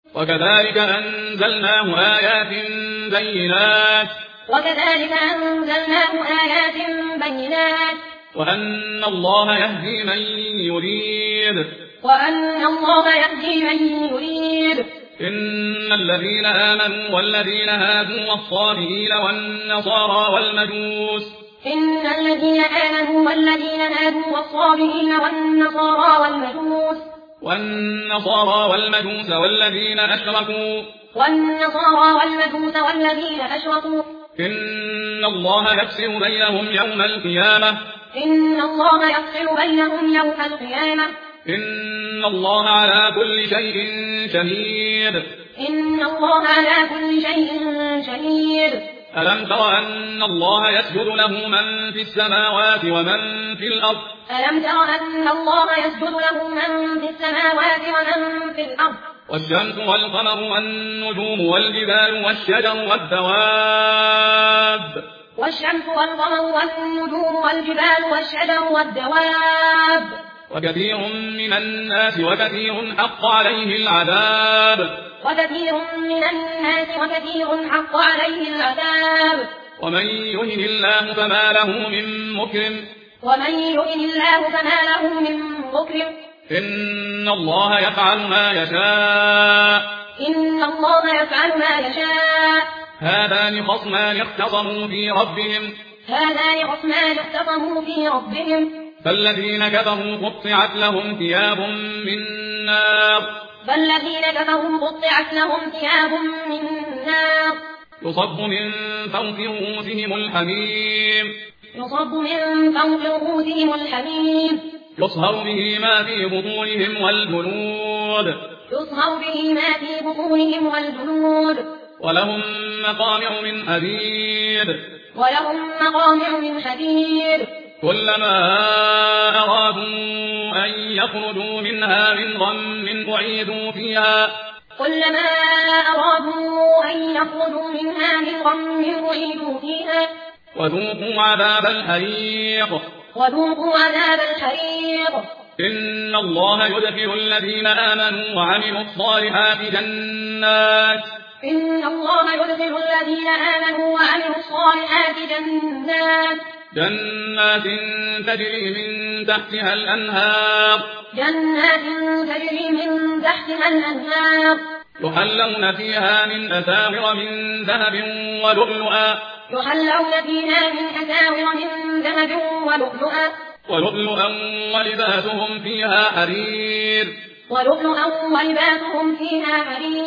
وكذلك أنزلناه آيات بينات وأن الله يهدي من يريد إن الذين آمنوا والذين هادوا والصابئين والنصارى والمجوس والذين أشركوا إن الله يفصل بينهم يوم القيامة إن الله على كل شيء شهيد ألم تر أن الله يسجد له من في السماوات ومن في الأرض والشمس والقمر والنجوم والجبال والشجر والدواب وكثير من الناس وكثير حق عليه العذاب ومن يهن الله فما له من مكرم إن الله يفعل ما يشاء هذان خصمان اختصموا في ربهم فالذين كفروا قطعت لهم ثياب من نار يصب من فوق رؤوسهم الحميم يصهر به ما في بطونهم والجلود ولهم مقامع من حديد كلما أرادوا أن يخرجوا منها من غم أعيدوا فيها وذوقوا عذاب الحريق إن الله يدخل الذين آمنوا وعملوا الصالحات جنات تجري من تحتها الأنهار يحلون فيها من أساور من ذهب ولؤلؤا ولباسهم فيها حرير